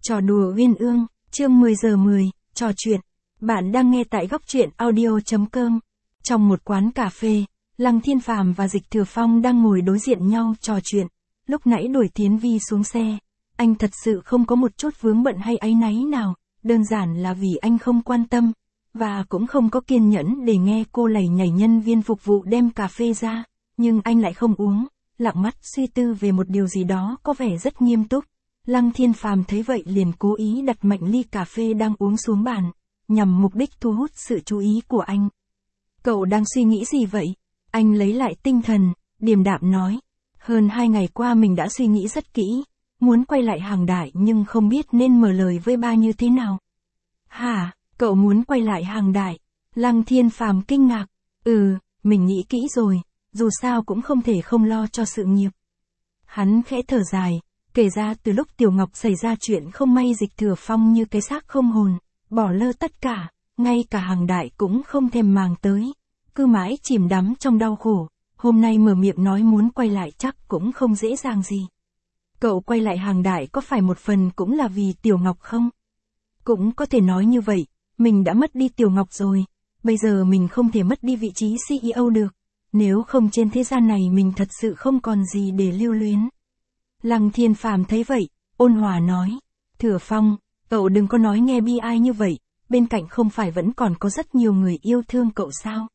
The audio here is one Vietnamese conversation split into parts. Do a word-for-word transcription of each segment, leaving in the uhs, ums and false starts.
Trò đùa uyên ương, chương mười giờ mười, trò chuyện. Bạn đang nghe tại góc truyện audio chấm com. Trong một quán cà phê, Lăng Thiên Phàm và Dịch Thừa Phong đang ngồi đối diện nhau trò chuyện. Lúc nãy đuổi Thiến Vi xuống xe, anh thật sự không có một chút vướng bận hay áy náy nào, đơn giản là vì anh không quan tâm, và cũng không có kiên nhẫn để nghe cô lầy nhảy nhân viên phục vụ đem cà phê ra, nhưng anh lại không uống, lặng mắt suy tư về một điều gì đó có vẻ rất nghiêm túc. Lăng Thiên Phàm thấy vậy liền cố ý đặt mạnh ly cà phê đang uống xuống bàn, nhằm mục đích thu hút sự chú ý của anh. Cậu đang suy nghĩ gì vậy? Anh lấy lại tinh thần, điềm đạm nói. Hơn hai ngày qua mình đã suy nghĩ rất kỹ, muốn quay lại Hàng Đại nhưng không biết nên mở lời với ba như thế nào. Hả, cậu muốn quay lại Hàng Đại? Lăng Thiên Phàm kinh ngạc. Ừ, mình nghĩ kỹ rồi, dù sao cũng không thể không lo cho sự nghiệp. Hắn khẽ thở dài. Kể ra từ lúc Tiểu Ngọc xảy ra chuyện không may Dịch Thừa Phong như cái xác không hồn, bỏ lơ tất cả, ngay cả Hàng Đại cũng không thèm màng tới, cứ mãi chìm đắm trong đau khổ, hôm nay mở miệng nói muốn quay lại chắc cũng không dễ dàng gì. Cậu quay lại Hàng Đại có phải một phần cũng là vì Tiểu Ngọc không? Cũng có thể nói như vậy, mình đã mất đi Tiểu Ngọc rồi, bây giờ mình không thể mất đi vị trí xê e ô được, nếu không trên thế gian này mình thật sự không còn gì để lưu luyến. Lăng Thiên Phàm thấy vậy, ôn hòa nói, Thừa Phong, cậu đừng có nói nghe bi ai như vậy, bên cạnh không phải vẫn còn có rất nhiều người yêu thương cậu sao?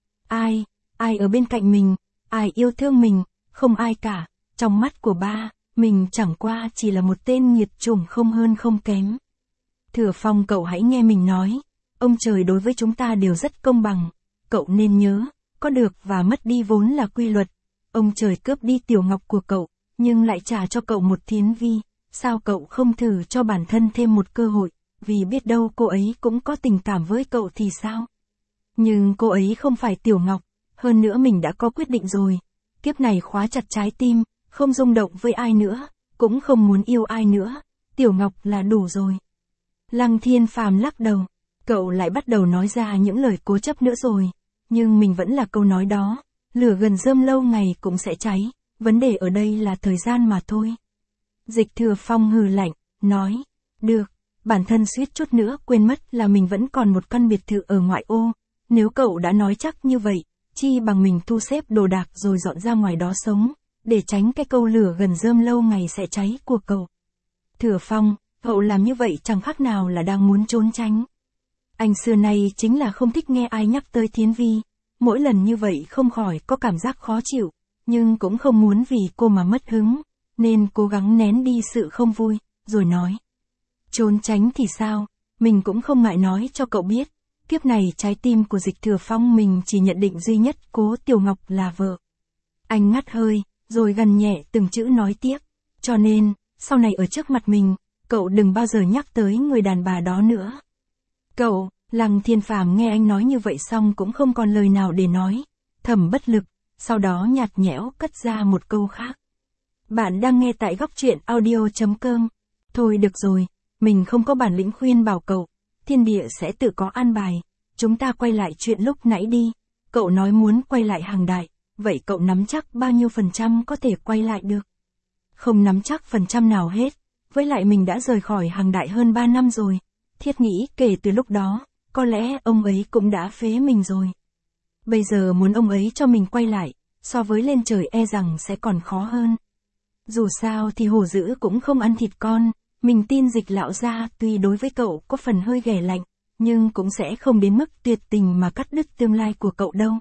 Ai, ai ở bên cạnh mình, ai yêu thương mình, không ai cả, trong mắt của ba, mình chẳng qua chỉ là một tên nghiệt chủng không hơn không kém. Thừa Phong cậu hãy nghe mình nói, ông trời đối với chúng ta đều rất công bằng, cậu nên nhớ, có được và mất đi vốn là quy luật, ông trời cướp đi Tiểu Ngọc của cậu, nhưng lại trả cho cậu một Thiến Vi, sao cậu không thử cho bản thân thêm một cơ hội, vì biết đâu cô ấy cũng có tình cảm với cậu thì sao? Nhưng cô ấy không phải Tiểu Ngọc, hơn nữa mình đã có quyết định rồi, kiếp này khóa chặt trái tim, không rung động với ai nữa, cũng không muốn yêu ai nữa, Tiểu Ngọc là đủ rồi. Lăng Thiên Phàm lắc đầu, cậu lại bắt đầu nói ra những lời cố chấp nữa rồi, nhưng mình vẫn là câu nói đó, lửa gần rơm lâu ngày cũng sẽ cháy. Vấn đề ở đây là thời gian mà thôi. Dịch Thừa Phong hừ lạnh, nói, được, bản thân suýt chút nữa quên mất là mình vẫn còn một căn biệt thự ở ngoại ô, nếu cậu đã nói chắc như vậy, chi bằng mình thu xếp đồ đạc rồi dọn ra ngoài đó sống, để tránh cái câu lửa gần rơm lâu ngày sẽ cháy của cậu. Thừa Phong, cậu làm như vậy chẳng khác nào là đang muốn trốn tránh. Anh xưa nay chính là không thích nghe ai nhắc tới Thiến Vi, mỗi lần như vậy không khỏi có cảm giác khó chịu. Nhưng cũng không muốn vì cô mà mất hứng, nên cố gắng nén đi sự không vui, rồi nói. Trốn tránh thì sao, mình cũng không ngại nói cho cậu biết, kiếp này trái tim của Dịch Thừa Phong mình chỉ nhận định duy nhất Cố Tiểu Ngọc là vợ. Anh ngắt hơi, rồi gằn nhẹ từng chữ nói tiếp, cho nên, sau này ở trước mặt mình, cậu đừng bao giờ nhắc tới người đàn bà đó nữa. Cậu, Lăng Thiên Phàm nghe anh nói như vậy xong cũng không còn lời nào để nói, thầm bất lực. Sau đó nhạt nhẽo cất ra một câu khác. Bạn đang nghe tại góc truyện audio chấm com. Thôi được rồi, mình không có bản lĩnh khuyên bảo cậu, thiên địa sẽ tự có an bài. Chúng ta quay lại chuyện lúc nãy đi. Cậu nói muốn quay lại Hàng Đại, vậy cậu nắm chắc bao nhiêu phần trăm có thể quay lại được? Không nắm chắc phần trăm nào hết, với lại mình đã rời khỏi Hàng Đại hơn ba năm rồi. Thiết nghĩ kể từ lúc đó, có lẽ ông ấy cũng đã phế mình rồi. Bây giờ muốn ông ấy cho mình quay lại, so với lên trời e rằng sẽ còn khó hơn. Dù sao thì hổ dữ cũng không ăn thịt con, mình tin Dịch lão gia tuy đối với cậu có phần hơi ghẻ lạnh, nhưng cũng sẽ không đến mức tuyệt tình mà cắt đứt tương lai của cậu đâu.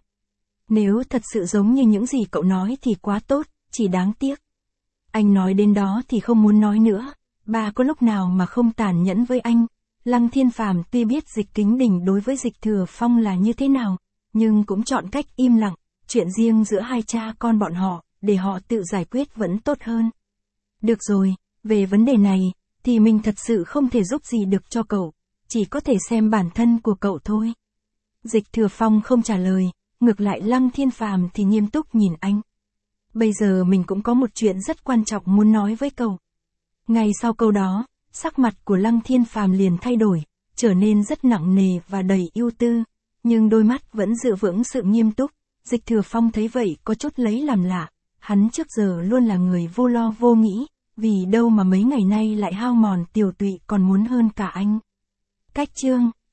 Nếu thật sự giống như những gì cậu nói thì quá tốt, chỉ đáng tiếc. Anh nói đến đó thì không muốn nói nữa, bà có lúc nào mà không tàn nhẫn với anh. Lăng Thiên Phàm tuy biết Dịch Kính Đình đối với Dịch Thừa Phong là như thế nào, nhưng cũng chọn cách im lặng, chuyện riêng giữa hai cha con bọn họ, để họ tự giải quyết vẫn tốt hơn. Được rồi, về vấn đề này, thì mình thật sự không thể giúp gì được cho cậu, chỉ có thể xem bản thân của cậu thôi. Dịch Thừa Phong không trả lời, ngược lại Lăng Thiên Phàm thì nghiêm túc nhìn anh. Bây giờ mình cũng có một chuyện rất quan trọng muốn nói với cậu. Ngay sau câu đó, sắc mặt của Lăng Thiên Phàm liền thay đổi, trở nên rất nặng nề và đầy ưu tư. Nhưng đôi mắt vẫn giữ vững sự nghiêm túc, Dịch Thừa Phong thấy vậy có chút lấy làm lạ, hắn trước giờ luôn là người vô lo vô nghĩ, Vì đâu mà mấy ngày nay lại hao mòn tiểu tụy còn muốn hơn cả anh. Cách chương